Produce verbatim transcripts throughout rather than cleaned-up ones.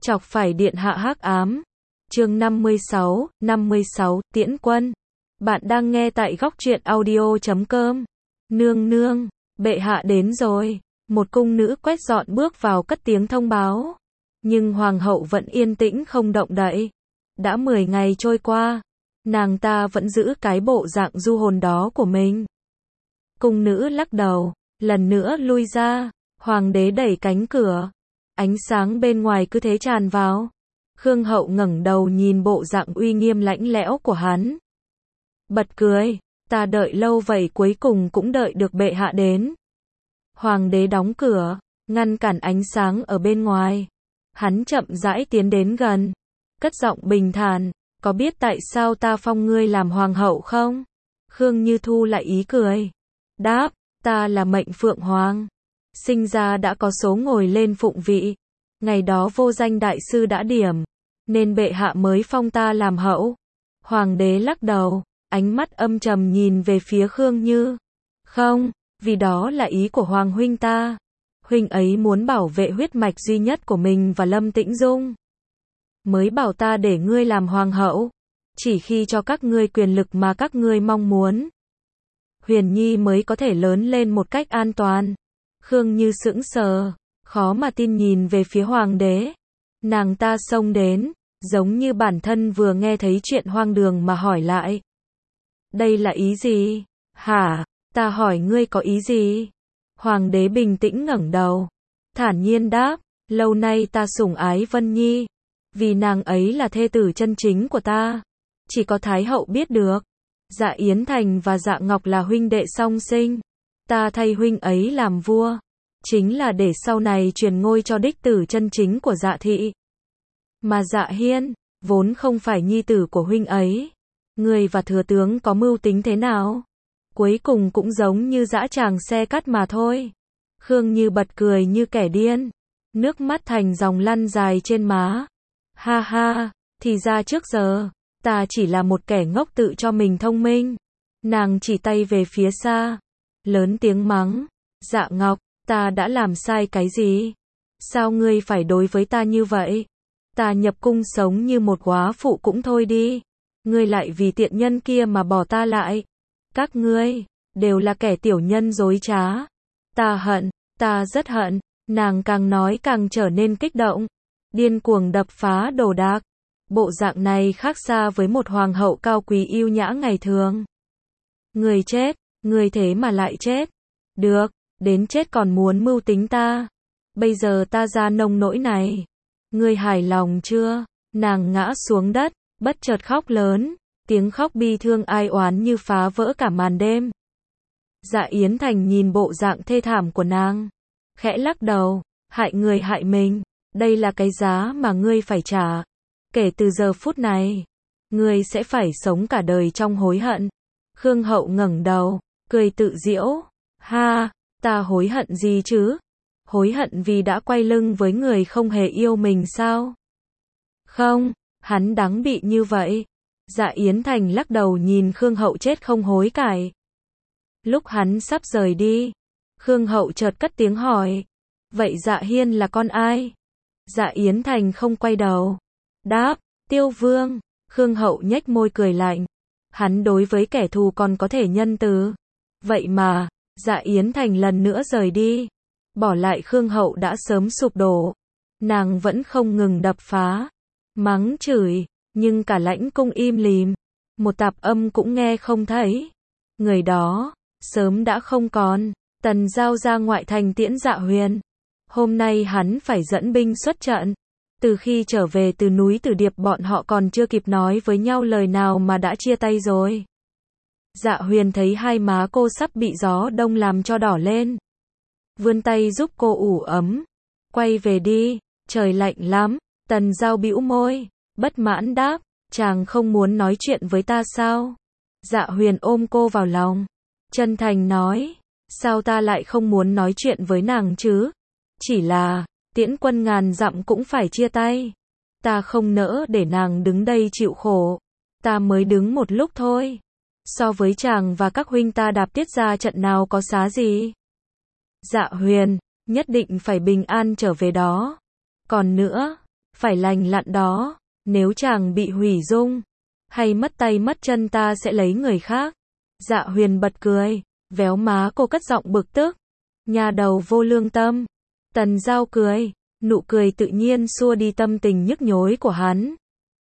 Chọc phải điện hạ hắc ám. Chương năm mươi sáu, năm mươi sáu, Tiễn Quân. Bạn đang nghe tại góc truyện audio chấm com. Nương nương, bệ hạ đến rồi. Một cung nữ quét dọn bước vào cất tiếng thông báo. Nhưng hoàng hậu vẫn yên tĩnh không động đậy. Đã mười ngày trôi qua, nàng ta vẫn giữ cái bộ dạng du hồn đó của mình. Cung nữ lắc đầu, lần nữa lui ra. Hoàng đế đẩy cánh cửa. Ánh sáng bên ngoài cứ thế tràn vào. Khương hậu ngẩng đầu nhìn bộ dạng uy nghiêm lãnh lẽo của hắn. Bật cười, ta đợi lâu vậy cuối cùng cũng đợi được bệ hạ đến. Hoàng đế đóng cửa, ngăn cản ánh sáng ở bên ngoài. Hắn chậm rãi tiến đến gần, cất giọng bình thản, có biết tại sao ta phong ngươi làm hoàng hậu không? Khương Như thu lại ý cười. Đáp, ta là mệnh phượng hoàng. Sinh ra đã có số ngồi lên phụng vị. Ngày đó vô danh đại sư đã điểm, nên bệ hạ mới phong ta làm hậu. Hoàng đế lắc đầu, ánh mắt âm trầm nhìn về phía Khương Như. Không, vì đó là ý của hoàng huynh ta. Huynh ấy muốn bảo vệ huyết mạch duy nhất của mình và Lâm Tĩnh Dung. Mới bảo ta để ngươi làm hoàng hậu. Chỉ khi cho các ngươi quyền lực mà các ngươi mong muốn, Huyền Nhi mới có thể lớn lên một cách an toàn. Khương Như sững sờ, khó mà tin nhìn về phía hoàng đế. Nàng ta xông đến, giống như bản thân vừa nghe thấy chuyện hoang đường mà hỏi lại. Đây là ý gì? Hả? Ta hỏi ngươi có ý gì? Hoàng đế bình tĩnh ngẩng đầu, thản nhiên đáp, lâu nay ta sủng ái Vân Nhi, vì nàng ấy là thê tử chân chính của ta. Chỉ có Thái hậu biết được. Dạ Yến Thành và Dạ Ngọc là huynh đệ song sinh. Ta thay huynh ấy làm vua, chính là để sau này truyền ngôi cho đích tử chân chính của Dạ thị. Mà Dạ Hiên, vốn không phải nhi tử của huynh ấy. Người và thừa tướng có mưu tính thế nào? Cuối cùng cũng giống như dã tràng xe cắt mà thôi. Khương Như bật cười như kẻ điên. Nước mắt thành dòng lăn dài trên má. Ha ha, thì ra trước giờ, ta chỉ là một kẻ ngốc tự cho mình thông minh. Nàng chỉ tay về phía xa, lớn tiếng mắng. Dạ Ngọc, ta đã làm sai cái gì? Sao ngươi phải đối với ta như vậy? Ta nhập cung sống như một góa phụ cũng thôi đi. Ngươi lại vì tiện nhân kia mà bỏ ta lại. Các ngươi, đều là kẻ tiểu nhân dối trá. Ta hận, ta rất hận. Nàng càng nói càng trở nên kích động, điên cuồng đập phá đồ đạc. Bộ dạng này khác xa với một hoàng hậu cao quý yêu nhã ngày thường. Người chết, người thế mà lại chết. Được, đến chết còn muốn mưu tính ta. Bây giờ ta ra nông nỗi này. Ngươi hài lòng chưa? Nàng ngã xuống đất, bất chợt khóc lớn. Tiếng khóc bi thương ai oán như phá vỡ cả màn đêm. Dạ Yến Thành nhìn bộ dạng thê thảm của nàng, khẽ lắc đầu, hại người hại mình. Đây là cái giá mà ngươi phải trả. Kể từ giờ phút này, ngươi sẽ phải sống cả đời trong hối hận. Khương hậu ngẩng đầu, cười tự giễu. Ha, ta hối hận gì chứ? Hối hận vì đã quay lưng với người không hề yêu mình sao? Không, hắn đáng bị như vậy. Dạ Yến Thành lắc đầu nhìn Khương hậu chết không hối cải. Lúc hắn sắp rời đi, Khương hậu chợt cất tiếng hỏi. Vậy Dạ Hiên là con ai? Dạ Yến Thành không quay đầu. Đáp, Tiêu Vương. Khương hậu nhếch môi cười lạnh. Hắn đối với kẻ thù còn có thể nhân từ. Vậy mà, Dạ Yến Thành lần nữa rời đi. Bỏ lại Khương hậu đã sớm sụp đổ. Nàng vẫn không ngừng đập phá, mắng chửi, nhưng cả lãnh cung im lìm. Một tạp âm cũng nghe không thấy. Người đó, sớm đã không còn. Tần Giao ra ngoại thành tiễn Dạ Huyền. Hôm nay hắn phải dẫn binh xuất trận. Từ khi trở về từ núi Tử Điệp bọn họ còn chưa kịp nói với nhau lời nào mà đã chia tay rồi. Dạ Huyền thấy hai má cô sắp bị gió đông làm cho đỏ lên. Vươn tay giúp cô ủ ấm. Quay về đi, trời lạnh lắm. Tần Giao bĩu môi, bất mãn đáp, chàng không muốn nói chuyện với ta sao? Dạ Huyền ôm cô vào lòng, chân thành nói, sao ta lại không muốn nói chuyện với nàng chứ? Chỉ là, Tiễn Quân ngàn dặm cũng phải chia tay. Ta không nỡ để nàng đứng đây chịu khổ. Ta mới đứng một lúc thôi. So với chàng và các huynh ta đạp tiết ra trận nào có xá gì. Dạ Huyền, nhất định phải bình an trở về đó. Còn nữa, Phải lành lặn đó, nếu chàng bị hủy dung, hay mất tay mất chân ta sẽ lấy người khác. Dạ Huyền bật cười, véo má cô cất giọng bực tức. Nhà đầu vô lương tâm. Tần Giao cười, nụ cười tự nhiên xua đi tâm tình nhức nhối của hắn.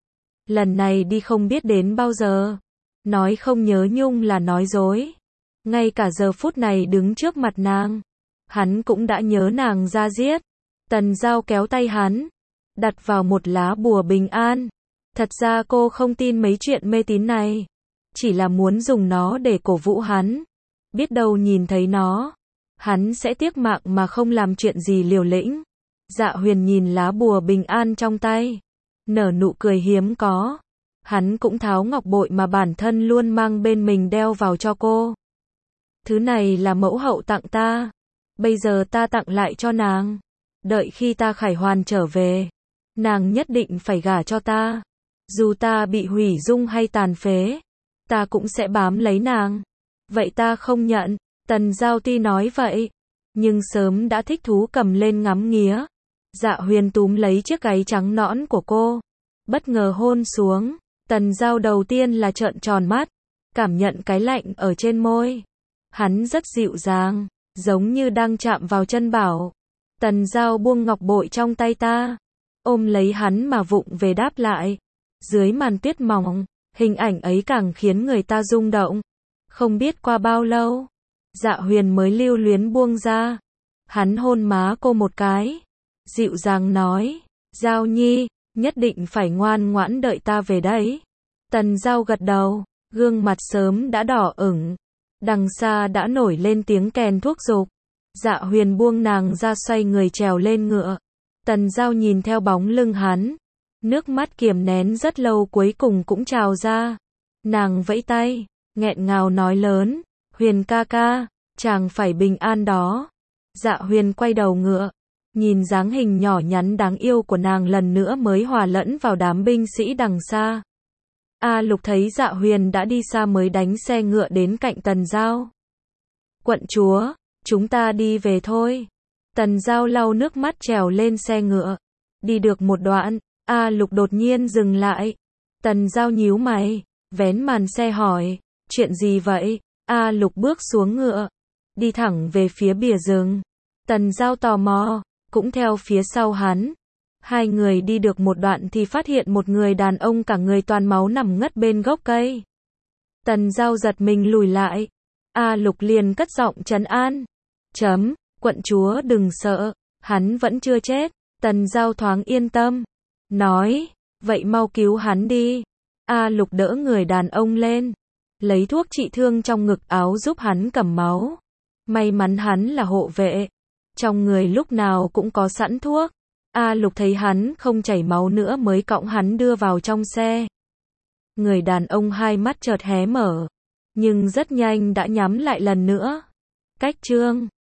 Lần này đi không biết đến bao giờ. Nói không nhớ nhung là nói dối. Ngay cả giờ phút này đứng trước mặt nàng, hắn cũng đã nhớ nàng ra giết. Tần Giao kéo tay hắn, đặt vào một lá bùa bình an. Thật ra cô không tin mấy chuyện mê tín này, chỉ là muốn dùng nó để cổ vũ hắn. Biết đâu nhìn thấy nó, hắn sẽ tiếc mạng mà không làm chuyện gì liều lĩnh. Dạ Huyền nhìn lá bùa bình an trong tay, nở nụ cười hiếm có. Hắn cũng tháo ngọc bội mà bản thân luôn mang bên mình đeo vào cho cô. Thứ này là mẫu hậu tặng ta, bây giờ ta tặng lại cho nàng. Đợi khi ta khải hoàn trở về, nàng nhất định phải gả cho ta. Dù ta bị hủy dung hay tàn phế, ta cũng sẽ bám lấy nàng. Vậy ta không nhận. Tần Giao tuy nói vậy, nhưng sớm đã thích thú cầm lên ngắm nghía. Dạ Huyền túm lấy chiếc gáy trắng nõn của cô, bất ngờ hôn xuống. Tần Giao đầu tiên là trợn tròn mắt, cảm nhận cái lạnh ở trên môi. Hắn rất dịu dàng, giống như đang chạm vào chân bảo. Tần Giao buông ngọc bội trong tay ta, ôm lấy hắn mà vụng về đáp lại. Dưới màn tuyết mỏng, hình ảnh ấy càng khiến người ta rung động. Không biết qua bao lâu, Dạ Huyền mới lưu luyến buông ra. Hắn hôn má cô một cái, dịu dàng nói, Giao Nhi, nhất định phải ngoan ngoãn đợi ta về đấy. Tần Giao gật đầu, gương mặt sớm đã đỏ ửng. Đằng xa đã nổi lên tiếng kèn thuốc dục. Dạ Huyền buông nàng ra xoay người trèo lên ngựa. Tần Giao nhìn theo bóng lưng hắn, nước mắt kiềm nén rất lâu cuối cùng cũng trào ra. Nàng vẫy tay, nghẹn ngào nói lớn, Huyền ca ca, chàng phải bình an đó. Dạ Huyền quay đầu ngựa, nhìn dáng hình nhỏ nhắn đáng yêu của nàng lần nữa mới hòa lẫn vào đám binh sĩ đằng xa. A Lục thấy Dạ Huyền đã đi xa mới đánh xe ngựa đến cạnh Tần Giao. Quận chúa, chúng ta đi về thôi. Tần Giao lau nước mắt trèo lên xe ngựa. Đi được một đoạn, A Lục đột nhiên dừng lại. Tần Giao nhíu mày, vén màn xe hỏi, chuyện gì vậy? A Lục bước xuống ngựa, đi thẳng về phía bìa rừng. Tần Giao tò mò, cũng theo phía sau hắn. Hai người đi được một đoạn thì phát hiện một người đàn ông cả người toàn máu nằm ngất bên gốc cây. Tần Giao giật mình lùi lại. A Lục liền cất giọng trấn an. Chấm, quận chúa đừng sợ, hắn vẫn chưa chết. Tần Giao thoáng yên tâm, nói, vậy mau cứu hắn đi. A Lục đỡ người đàn ông lên, lấy thuốc trị thương trong ngực áo giúp hắn cầm máu. May mắn hắn là hộ vệ, trong người lúc nào cũng có sẵn thuốc. A Lục thấy hắn không chảy máu nữa mới cõng hắn đưa vào trong xe. Người đàn ông hai mắt chợt hé mở, nhưng rất nhanh đã nhắm lại lần nữa. Cách chương